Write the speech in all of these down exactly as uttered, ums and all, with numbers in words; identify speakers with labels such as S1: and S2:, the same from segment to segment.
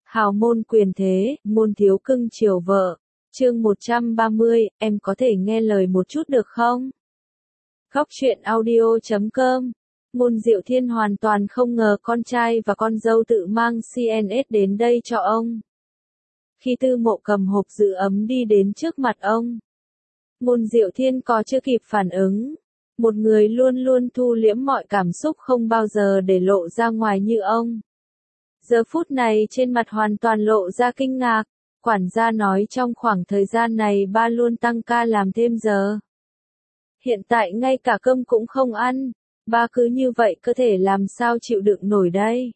S1: Hào môn quyền thế, môn thiếu cưng chiều vợ. Chương một trăm ba mươi, em có thể nghe lời một chút được không? Góc truyện audio chấm com. Ngôn Diệu Thiên hoàn toàn không ngờ con trai và con dâu tự mang xê en ét đến đây cho ông. Khi Tư Mộ cầm hộp giữ ấm đi đến trước mặt ông, Ngôn Diệu Thiên có chưa kịp phản ứng. Một người luôn luôn thu liễm mọi cảm xúc không bao giờ để lộ ra ngoài như ông. Giờ phút này trên mặt hoàn toàn lộ ra kinh ngạc. Quản gia nói trong khoảng thời gian này ba luôn tăng ca làm thêm giờ. Hiện tại ngay cả cơm cũng không ăn. Ba cứ như vậy cơ thể làm sao chịu đựng nổi đây.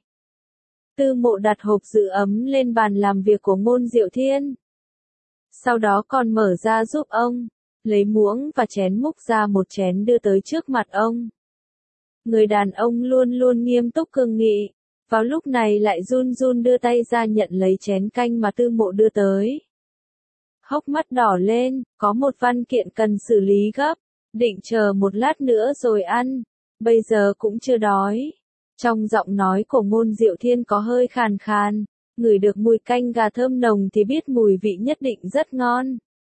S1: Tư Mộ đặt hộp giữ ấm lên bàn làm việc của Ngôn Diệu Thiên. Sau đó còn mở ra giúp ông. Lấy muỗng và chén múc ra một chén đưa tới trước mặt ông. Người đàn ông luôn luôn nghiêm túc cương nghị. Vào lúc này lại run run đưa tay ra nhận lấy chén canh mà Tư Mộ đưa tới. Hốc mắt đỏ lên, có một văn kiện cần xử lý gấp, định chờ một lát nữa rồi ăn, bây giờ cũng chưa đói. Trong giọng nói của Ngôn Diệu Thiên có hơi khàn khàn, ngửi được mùi canh gà thơm nồng thì biết mùi vị nhất định rất ngon.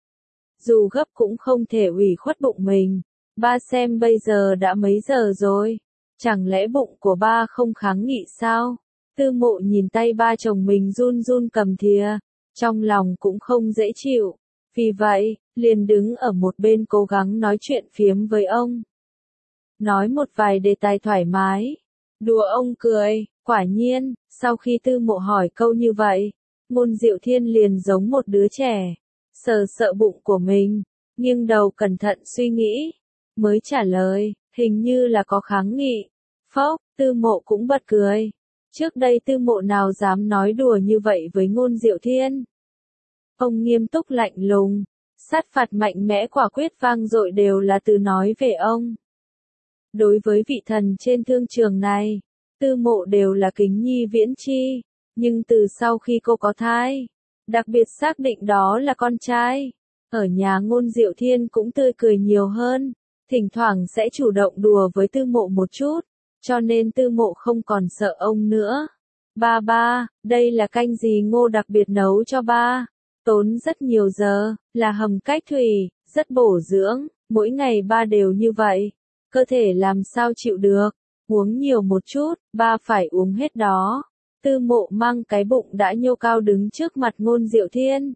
S1: Dù gấp cũng không thể ủy khuất bụng mình, ba xem bây giờ đã mấy giờ rồi. Chẳng lẽ bụng của ba không kháng nghị sao? Tư Mộ nhìn tay ba chồng mình run run cầm thìa, trong lòng cũng không dễ chịu. Vì vậy, liền đứng ở một bên cố gắng nói chuyện phiếm với ông. Nói một vài đề tài thoải mái. Đùa ông cười, quả nhiên, sau khi Tư Mộ hỏi câu như vậy, Ngôn Diệu Thiên liền giống một đứa trẻ. Sờ sợ bụng của mình, nghiêng đầu cẩn thận suy nghĩ, mới trả lời. Hình như là có kháng nghị. Phốc, Tư Mộ cũng bật cười. Trước đây Tư Mộ nào dám nói đùa như vậy với Ngôn Diệu Thiên. Ông nghiêm túc lạnh lùng, sát phạt mạnh mẽ quả quyết vang dội đều là từ nói về ông. Đối với vị thần trên thương trường này, Tư Mộ đều là kính nhi viễn chi, nhưng từ sau khi cô có thai, đặc biệt xác định đó là con trai, ở nhà Ngôn Diệu Thiên cũng tươi cười nhiều hơn. Thỉnh thoảng sẽ chủ động đùa với Tư Mộ một chút, cho nên Tư Mộ không còn sợ ông nữa. Ba ba, đây là canh gì Ngô đặc biệt nấu cho ba. Tốn rất nhiều giờ, là hầm cách thủy, rất bổ dưỡng, mỗi ngày ba đều như vậy. Cơ thể làm sao chịu được, uống nhiều một chút, ba phải uống hết đó. Tư Mộ mang cái bụng đã nhô cao đứng trước mặt Ngôn Diệu Thiên.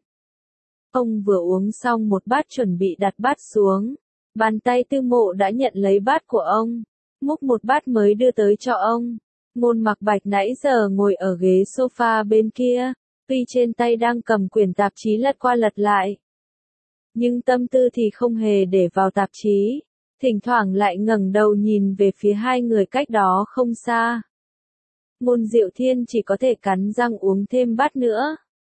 S1: Ông vừa uống xong một bát chuẩn bị đặt bát xuống. Bàn tay Tư Mộ đã nhận lấy bát của ông, múc một bát mới đưa tới cho ông. Ngôn Mặc Bạch nãy giờ ngồi ở ghế sofa bên kia, tuy trên tay đang cầm quyển tạp chí lật qua lật lại, nhưng tâm tư thì không hề để vào tạp chí, thỉnh thoảng lại ngẩng đầu nhìn về phía hai người cách đó không xa. Ngôn Diệu Thiên chỉ có thể cắn răng uống thêm bát nữa.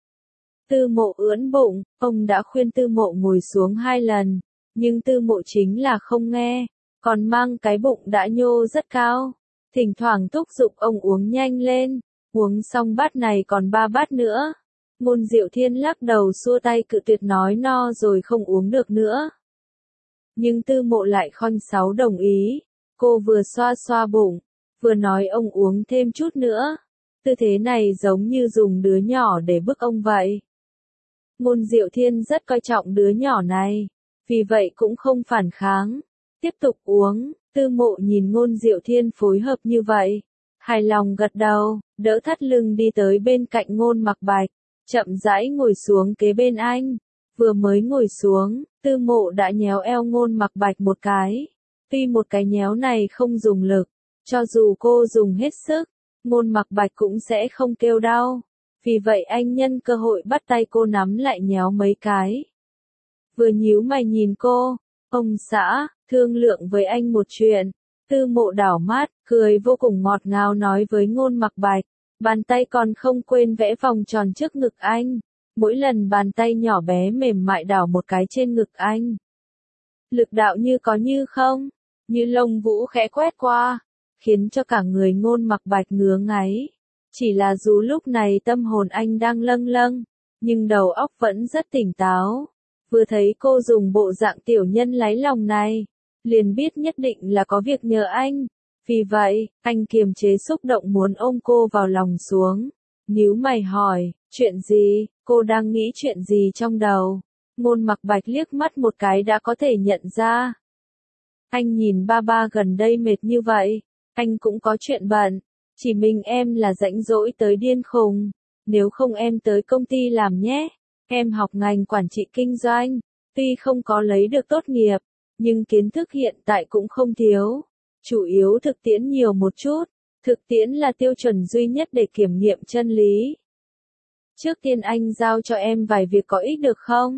S1: Tư Mộ ưỡn bụng, ông đã khuyên Tư Mộ ngồi xuống hai lần. Nhưng Tư Mộ chính là không nghe, còn mang cái bụng đã nhô rất cao. Thỉnh thoảng thúc giục ông uống nhanh lên, uống xong bát này còn ba bát nữa. Ngôn Diệu Thiên lắc đầu xua tay cự tuyệt nói no rồi không uống được nữa. Nhưng Tư Mộ lại khoanh sáu đồng ý, cô vừa xoa xoa bụng, vừa nói ông uống thêm chút nữa. Tư thế này giống như dùng đứa nhỏ để bức ông vậy. Ngôn Diệu Thiên rất coi trọng đứa nhỏ này. Vì vậy cũng không phản kháng, tiếp tục uống. Tư Mộ nhìn Ngôn Diệu Thiên phối hợp như vậy, hài lòng gật đầu, đỡ thắt lưng đi tới bên cạnh Ngôn Mặc Bạch, chậm rãi ngồi xuống kế bên anh. Vừa mới ngồi xuống, Tư Mộ đã nhéo eo Ngôn Mặc Bạch một cái. Tuy một cái nhéo này không dùng lực, cho dù cô dùng hết sức, Ngôn Mặc Bạch cũng sẽ không kêu đau. Vì vậy anh nhân cơ hội bắt tay cô nắm lại nhéo mấy cái. Vừa nhíu mày nhìn cô, ông xã, thương lượng với anh một chuyện. Tư Mộ đảo mắt, cười vô cùng ngọt ngào nói với Ngôn Mặc Bạch, bàn tay còn không quên vẽ vòng tròn trước ngực anh. Mỗi lần bàn tay nhỏ bé mềm mại đảo một cái trên ngực anh. Lực đạo như có như không, như lông vũ khẽ quét qua, khiến cho cả người Ngôn Mặc Bạch ngứa ngáy. Chỉ là dù lúc này tâm hồn anh đang lâng lâng, nhưng đầu óc vẫn rất tỉnh táo. Vừa thấy cô dùng bộ dạng tiểu nhân lấy lòng này, liền biết nhất định là có việc nhờ anh. Vì vậy, anh kiềm chế xúc động muốn ôm cô vào lòng xuống. nhíu mày hỏi, chuyện gì, cô đang nghĩ chuyện gì trong đầu? Ngôn Mặc Bạch liếc mắt một cái đã có thể nhận ra. Anh nhìn ba ba gần đây mệt như vậy, anh cũng có chuyện bận, chỉ mình em là rảnh rỗi tới điên khùng, nếu không em tới công ty làm nhé, em học ngành quản trị kinh doanh, tuy không có lấy được tốt nghiệp, nhưng kiến thức hiện tại cũng không thiếu, chủ yếu thực tiễn nhiều một chút, thực tiễn là tiêu chuẩn duy nhất để kiểm nghiệm chân lý. Trước tiên anh giao cho em vài việc có ích được không?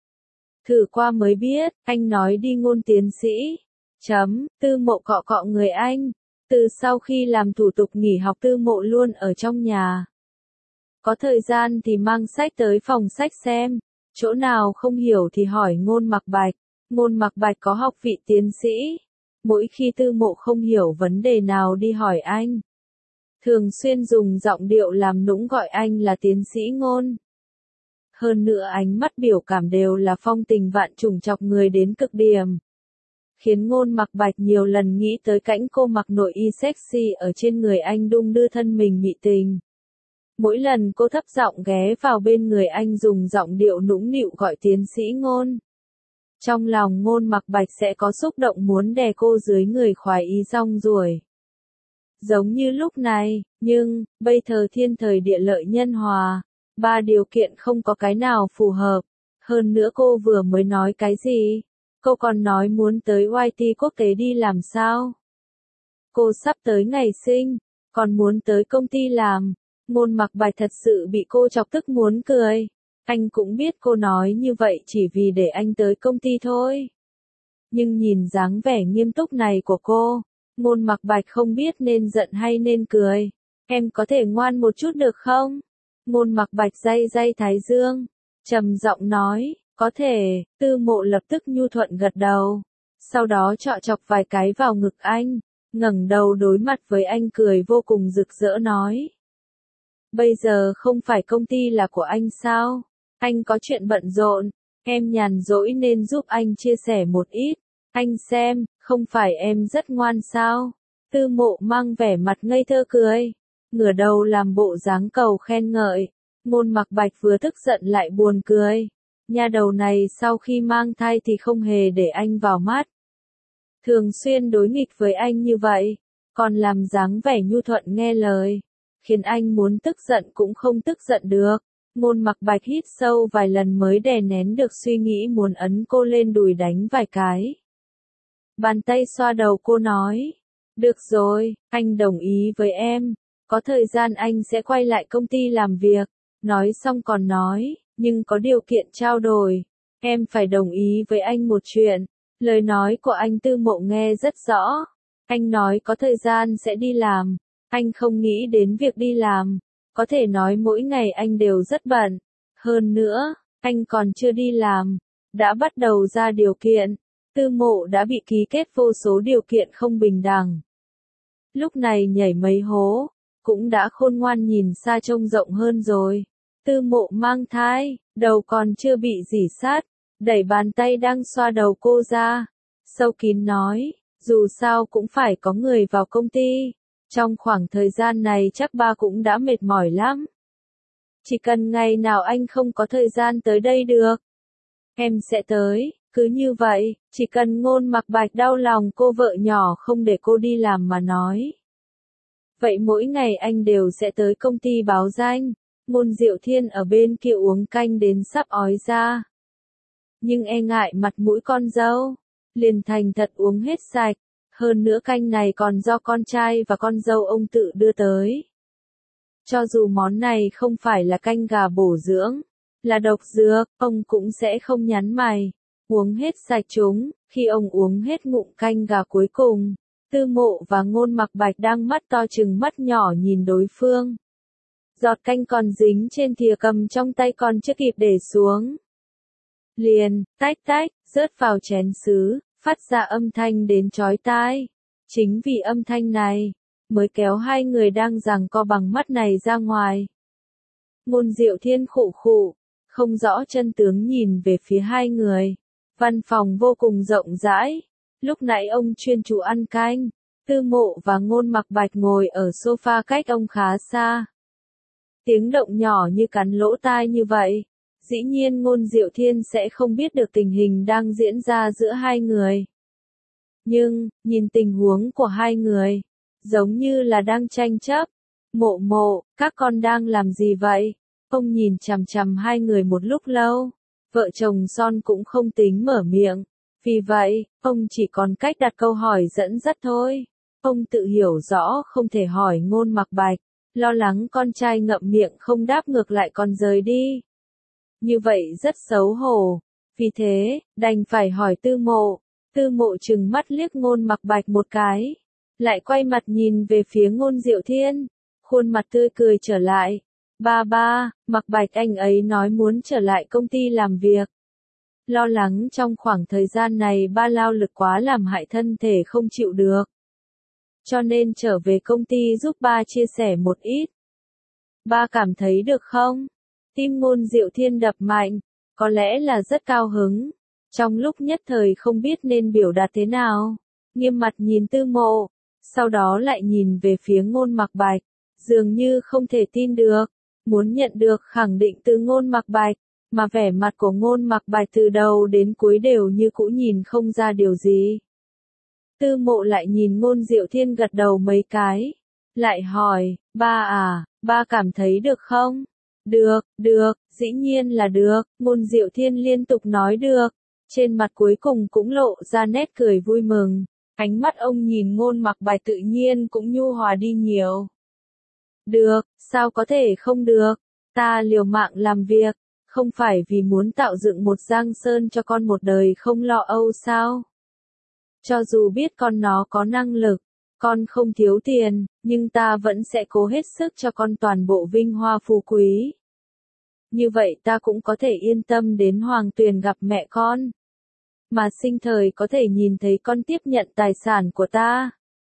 S1: Thử qua mới biết, anh nói đi Ngôn tiến sĩ. Chấm, Tư Mộ cọ cọ người anh. Từ sau khi làm thủ tục nghỉ học Tư Mộ luôn ở trong nhà. Có thời gian thì mang sách tới phòng sách xem, chỗ nào không hiểu thì hỏi Ngôn Mặc Bạch. Ngôn Mặc Bạch có học vị tiến sĩ. Mỗi khi Tư Mộ không hiểu vấn đề nào đi hỏi anh. Thường xuyên dùng giọng điệu làm nũng gọi anh là tiến sĩ Ngôn. Hơn nữa ánh mắt biểu cảm đều là phong tình vạn trùng chọc người đến cực điểm. Khiến Ngôn Mặc Bạch nhiều lần nghĩ tới cảnh cô mặc nội y sexy ở trên người anh đung đưa thân mình mị tình. Mỗi lần cô thấp giọng ghé vào bên người anh dùng giọng điệu nũng nịu gọi tiến sĩ Ngôn. Trong lòng Ngôn Mặc Bạch sẽ có xúc động muốn đè cô dưới người khoái ý rong ruổi. Giống như lúc này, nhưng, bây giờ thiên thời địa lợi nhân hòa, ba điều kiện không có cái nào phù hợp. Hơn nữa cô vừa mới nói cái gì? Cô còn nói muốn tới i tê quốc tế đi làm sao? Cô sắp tới ngày sinh, còn muốn tới công ty làm. Ngôn Mặc Bạch thật sự bị cô chọc tức muốn cười. Anh cũng biết cô nói như vậy chỉ vì để anh tới công ty thôi. Nhưng nhìn dáng vẻ nghiêm túc này của cô, Ngôn Mặc Bạch không biết nên giận hay nên cười. Em có thể ngoan một chút được không? Ngôn Mặc Bạch day day thái dương, trầm giọng nói, có thể. Tư Mộ lập tức nhu thuận gật đầu. Sau đó chọ chọc vài cái vào ngực anh, ngẩng đầu đối mặt với anh cười vô cùng rực rỡ nói. Bây giờ không phải công ty là của anh sao? Anh có chuyện bận rộn, em nhàn rỗi nên giúp anh chia sẻ một ít. Anh xem, không phải em rất ngoan sao? Tư Mộ mang vẻ mặt ngây thơ cười, ngửa đầu làm bộ dáng cầu khen ngợi. Ngôn Mặc Bạch vừa tức giận lại buồn cười. Nha đầu này sau khi mang thai thì không hề để anh vào mắt. Thường xuyên đối nghịch với anh như vậy, còn làm dáng vẻ nhu thuận nghe lời, khiến anh muốn tức giận cũng không tức giận được. Ngôn Mặc Bạch hít sâu vài lần mới đè nén được suy nghĩ muốn ấn cô lên đùi đánh vài cái. Bàn tay xoa đầu cô nói, được rồi, anh đồng ý với em, có thời gian anh sẽ quay lại công ty làm việc. Nói xong còn nói, nhưng có điều kiện trao đổi, em phải đồng ý với anh một chuyện. Lời nói của anh Tư Mộ nghe rất rõ. Anh nói có thời gian sẽ đi làm, anh không nghĩ đến việc đi làm. Có thể nói mỗi ngày anh đều rất bận. Hơn nữa, anh còn chưa đi làm, đã bắt đầu ra điều kiện. Tư Mộ đã bị ký kết vô số điều kiện không bình đẳng. Lúc này nhảy mấy hố, cũng đã khôn ngoan nhìn xa trông rộng hơn rồi. Tư Mộ mang thai, đầu còn chưa bị rỉ sát, đẩy bàn tay đang xoa đầu cô ra. Sâu kín nói, dù sao cũng phải có người vào công ty. Trong khoảng thời gian này chắc ba cũng đã mệt mỏi lắm. Chỉ cần ngày nào anh không có thời gian tới đây được, em sẽ tới. Cứ như vậy, chỉ cần Ngôn Mặc Bạch đau lòng cô vợ nhỏ không để cô đi làm mà nói. Vậy mỗi ngày anh đều sẽ tới công ty báo danh. Ngôn Diệu Thiên ở bên kia uống canh đến sắp ói ra. Nhưng e ngại mặt mũi con dâu, liền thành thật uống hết sạch. Hơn nữa canh này còn do con trai và con dâu ông tự đưa tới. Cho dù món này không phải là canh gà bổ dưỡng, là độc dược, ông cũng sẽ không nhắn mày. Uống hết sạch chúng, khi ông uống hết ngụm canh gà cuối cùng, Tư Mộ và Ngôn Mặc Bạch đang mắt to trừng mắt nhỏ nhìn đối phương. Giọt canh còn dính trên thìa cầm trong tay còn chưa kịp để xuống. Liền, tách tách, rớt vào chén sứ, phát ra âm thanh đến chói tai. Chính vì âm thanh này, mới kéo hai người đang giằng co bằng mắt này ra ngoài. Ngôn Diệu Thiên khụ khụ, không rõ chân tướng nhìn về phía hai người. Văn phòng vô cùng rộng rãi. Lúc nãy ông chuyên chú ăn canh. Tư Mộ và Ngôn Mặc Bạch ngồi ở sofa cách ông khá xa. Tiếng động nhỏ như cắn lỗ tai như vậy. Dĩ nhiên Ngôn Diệu Thiên sẽ không biết được tình hình đang diễn ra giữa hai người. Nhưng, nhìn tình huống của hai người, giống như là đang tranh chấp. Mộ mộ, các con đang làm gì vậy? Ông nhìn chằm chằm hai người một lúc lâu. Vợ chồng Son cũng không tính mở miệng. Vì vậy, ông chỉ còn cách đặt câu hỏi dẫn dắt thôi. Ông tự hiểu rõ không thể hỏi Ngôn Mặc Bạch, lo lắng con trai ngậm miệng không đáp ngược lại còn rời đi. Như vậy rất xấu hổ. Vì thế, đành phải hỏi Tư Mộ. Tư Mộ trừng mắt liếc Ngôn Mặc Bạch một cái. Lại quay mặt nhìn về phía Ngôn Diệu Thiên. Khuôn mặt tươi cười trở lại. Ba ba, Mặc Bạch anh ấy nói muốn trở lại công ty làm việc. Lo lắng trong khoảng thời gian này ba lao lực quá làm hại thân thể không chịu được. Cho nên trở về công ty giúp ba chia sẻ một ít. Ba cảm thấy được không? Tim Ngôn Diệu Thiên đập mạnh, có lẽ là rất cao hứng. Trong lúc nhất thời không biết nên biểu đạt thế nào, nghiêm mặt nhìn Tư Mộ, sau đó lại nhìn về phía Ngôn Mặc Bạch, dường như không thể tin được, muốn nhận được khẳng định từ Ngôn Mặc Bạch, mà vẻ mặt của Ngôn Mặc Bạch từ đầu đến cuối đều như cũ nhìn không ra điều gì. Tư Mộ lại nhìn Ngôn Diệu Thiên gật đầu mấy cái, lại hỏi, ba à, ba cảm thấy được không? Được, được, dĩ nhiên là được, Ngôn Diệu Thiên liên tục nói được, trên mặt cuối cùng cũng lộ ra nét cười vui mừng, ánh mắt ông nhìn Ngôn Mặc Bạch tự nhiên cũng nhu hòa đi nhiều. Được, sao có thể không được, ta liều mạng làm việc, không phải vì muốn tạo dựng một giang sơn cho con một đời không lo âu sao? Cho dù biết con nó có năng lực, con không thiếu tiền, nhưng ta vẫn sẽ cố hết sức cho con toàn bộ vinh hoa phú quý. Như vậy ta cũng có thể yên tâm đến Hoàng Tuyền gặp mẹ con. Mà sinh thời có thể nhìn thấy con tiếp nhận tài sản của ta.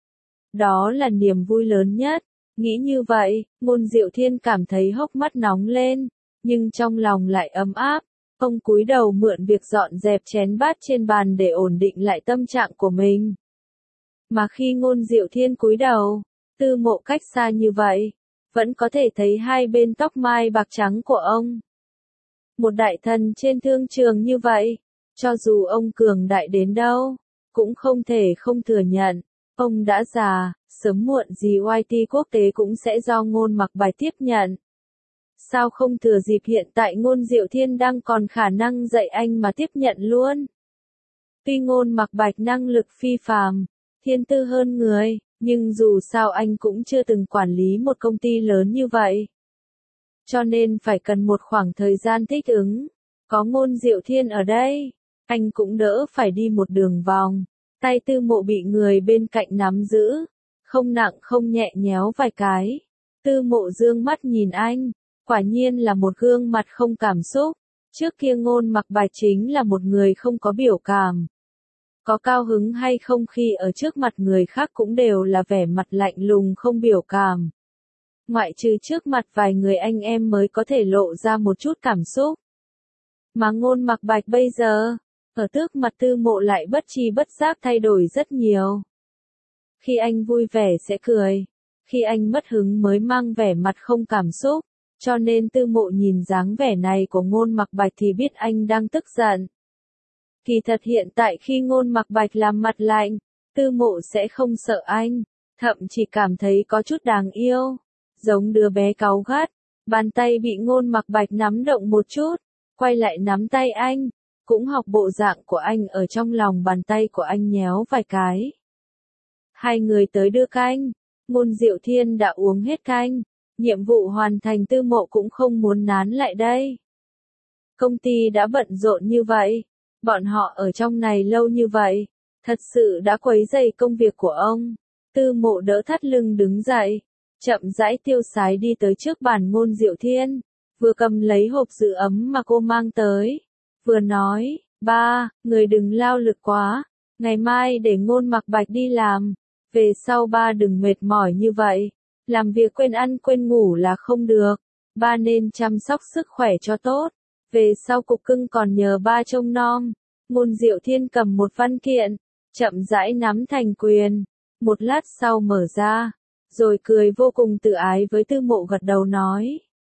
S1: Đó là niềm vui lớn nhất. Nghĩ như vậy, Ngôn Diệu Thiên cảm thấy hốc mắt nóng lên, nhưng trong lòng lại ấm áp. Ông cúi đầu mượn việc dọn dẹp chén bát trên bàn để ổn định lại tâm trạng của mình. Mà khi Ngôn Diệu Thiên cúi đầu, Tư Mộ cách xa như vậy, vẫn có thể thấy hai bên tóc mai bạc trắng của ông. Một đại thần trên thương trường như vậy, cho dù ông cường đại đến đâu, cũng không thể không thừa nhận, ông đã già, sớm muộn gì i tê quốc tế cũng sẽ do Ngôn Mặc Bạch tiếp nhận. Sao không thừa dịp hiện tại Ngôn Diệu Thiên đang còn khả năng dạy anh mà tiếp nhận luôn? Tuy Ngôn Mặc Bạch năng lực phi phàm, thiên tư hơn người, nhưng dù sao anh cũng chưa từng quản lý một công ty lớn như vậy. Cho nên phải cần một khoảng thời gian thích ứng. Có Ngôn Diệu Thiên ở đây, anh cũng đỡ phải đi một đường vòng. Tay Tư Mộ bị người bên cạnh nắm giữ, không nặng không nhẹ nhéo vài cái. Tư Mộ dương mắt nhìn anh, quả nhiên là một gương mặt không cảm xúc. Trước kia Ngôn Mặc Bạch chính là một người không có biểu cảm. Có cao hứng hay không khi ở trước mặt người khác cũng đều là vẻ mặt lạnh lùng không biểu cảm. Ngoại trừ trước mặt vài người anh em mới có thể lộ ra một chút cảm xúc. Mà Ngôn Mặc Bạch bây giờ, ở trước mặt Tư Mộ lại bất tri bất giác thay đổi rất nhiều. Khi anh vui vẻ sẽ cười, khi anh mất hứng mới mang vẻ mặt không cảm xúc, cho nên Tư Mộ nhìn dáng vẻ này của Ngôn Mặc Bạch thì biết anh đang tức giận. Kỳ thật hiện tại khi Ngôn Mặc Bạch làm mặt lạnh, Tư Mộ sẽ không sợ anh, thậm chỉ cảm thấy có chút đáng yêu, giống đứa bé cáu gắt. Bàn tay bị Ngôn Mặc Bạch nắm động một chút, quay lại nắm tay anh, cũng học bộ dạng của anh ở trong lòng bàn tay của anh nhéo vài cái. Hai người tới đưa canh, Ngôn Diệu Thiên đã uống hết canh, nhiệm vụ hoàn thành. Tư Mộ cũng không muốn nán lại đây. Công ty đã bận rộn như vậy, bọn họ ở trong này lâu như vậy, thật sự đã quấy rầy công việc của ông. Tư Mộ đỡ thắt lưng đứng dậy, chậm rãi tiêu sái đi tới trước bàn Ngôn Diệu Thiên, vừa cầm lấy hộp giữ ấm mà cô mang tới, vừa nói, ba, người đừng lao lực quá, ngày mai để Ngôn Mặc Bạch đi làm, về sau ba đừng mệt mỏi như vậy, làm việc quên ăn quên ngủ là không được, ba nên chăm sóc sức khỏe cho tốt, về sau cục cưng còn nhờ ba trông nom. Ngôn Diệu Thiên cầm một văn kiện, chậm rãi nắm thành quyền, một lát sau mở ra, rồi cười vô cùng tự ái với Tư Mộ gật đầu nói,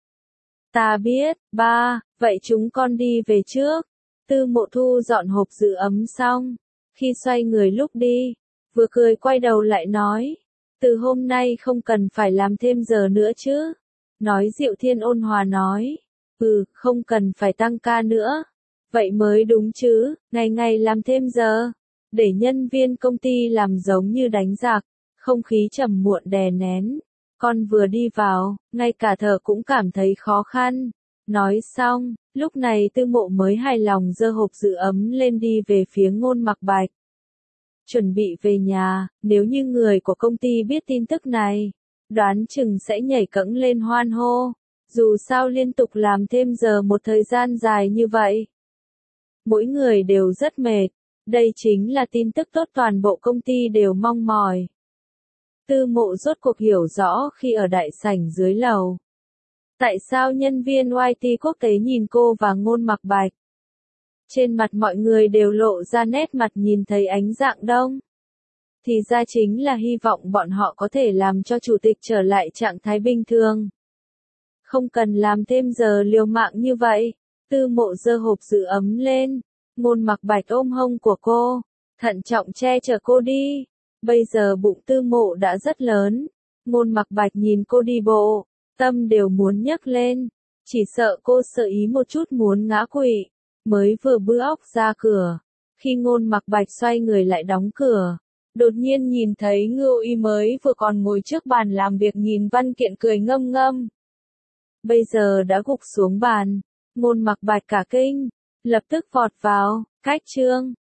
S1: Ta biết, ba, vậy chúng con đi về trước. Tư Mộ thu dọn hộp giữ ấm xong. Khi xoay người lúc đi, vừa cười quay đầu lại nói. Từ hôm nay không cần phải làm thêm giờ nữa chứ. Nói Diệu Thiên ôn hòa nói. Ừ, không cần phải tăng ca nữa. Vậy mới đúng chứ, ngày ngày làm thêm giờ. Để nhân viên công ty làm giống như đánh giặc. Không khí trầm muộn đè nén. Con vừa đi vào, ngay cả thở cũng cảm thấy khó khăn. Nói xong, lúc này Tư Mộ mới hài lòng giơ hộp giữ ấm lên đi về phía Ngôn Mặc Bạch. Chuẩn bị về nhà, nếu như người của công ty biết tin tức này, đoán chừng sẽ nhảy cẫng lên hoan hô. Dù sao liên tục làm thêm giờ một thời gian dài như vậy. Mỗi người đều rất mệt. Đây chính là tin tức tốt toàn bộ công ty đều mong mỏi. Tư Mộ rốt cuộc hiểu rõ khi ở đại sảnh dưới lầu. Tại sao nhân viên i tê quốc tế nhìn cô và Ngôn Mặc Bạch? Trên mặt mọi người đều lộ ra nét mặt nhìn thấy ánh dạng đông. Thì ra chính là hy vọng bọn họ có thể làm cho chủ tịch trở lại trạng thái bình thường. Không cần làm thêm giờ liều mạng như vậy. Tư Mộ giơ hộp giữ ấm lên. Ngôn Mặc Bạch ôm hông của cô, thận trọng che chở cô đi. Bây giờ bụng Tư Mộ đã rất lớn. Ngôn Mặc Bạch nhìn cô đi bộ, tâm đều muốn nhấc lên. Chỉ sợ cô sợ ý một chút muốn ngã quỵ. Mới vừa bước óc ra cửa. Khi Ngôn Mặc Bạch xoay người lại đóng cửa. Đột nhiên nhìn thấy Ngưu Y mới vừa còn ngồi trước bàn làm việc nhìn văn kiện cười ngâm ngâm. Bây giờ đã gục xuống bàn. Ngôn Mặc Bạch cả kinh. Lập tức vọt vào, cách chương.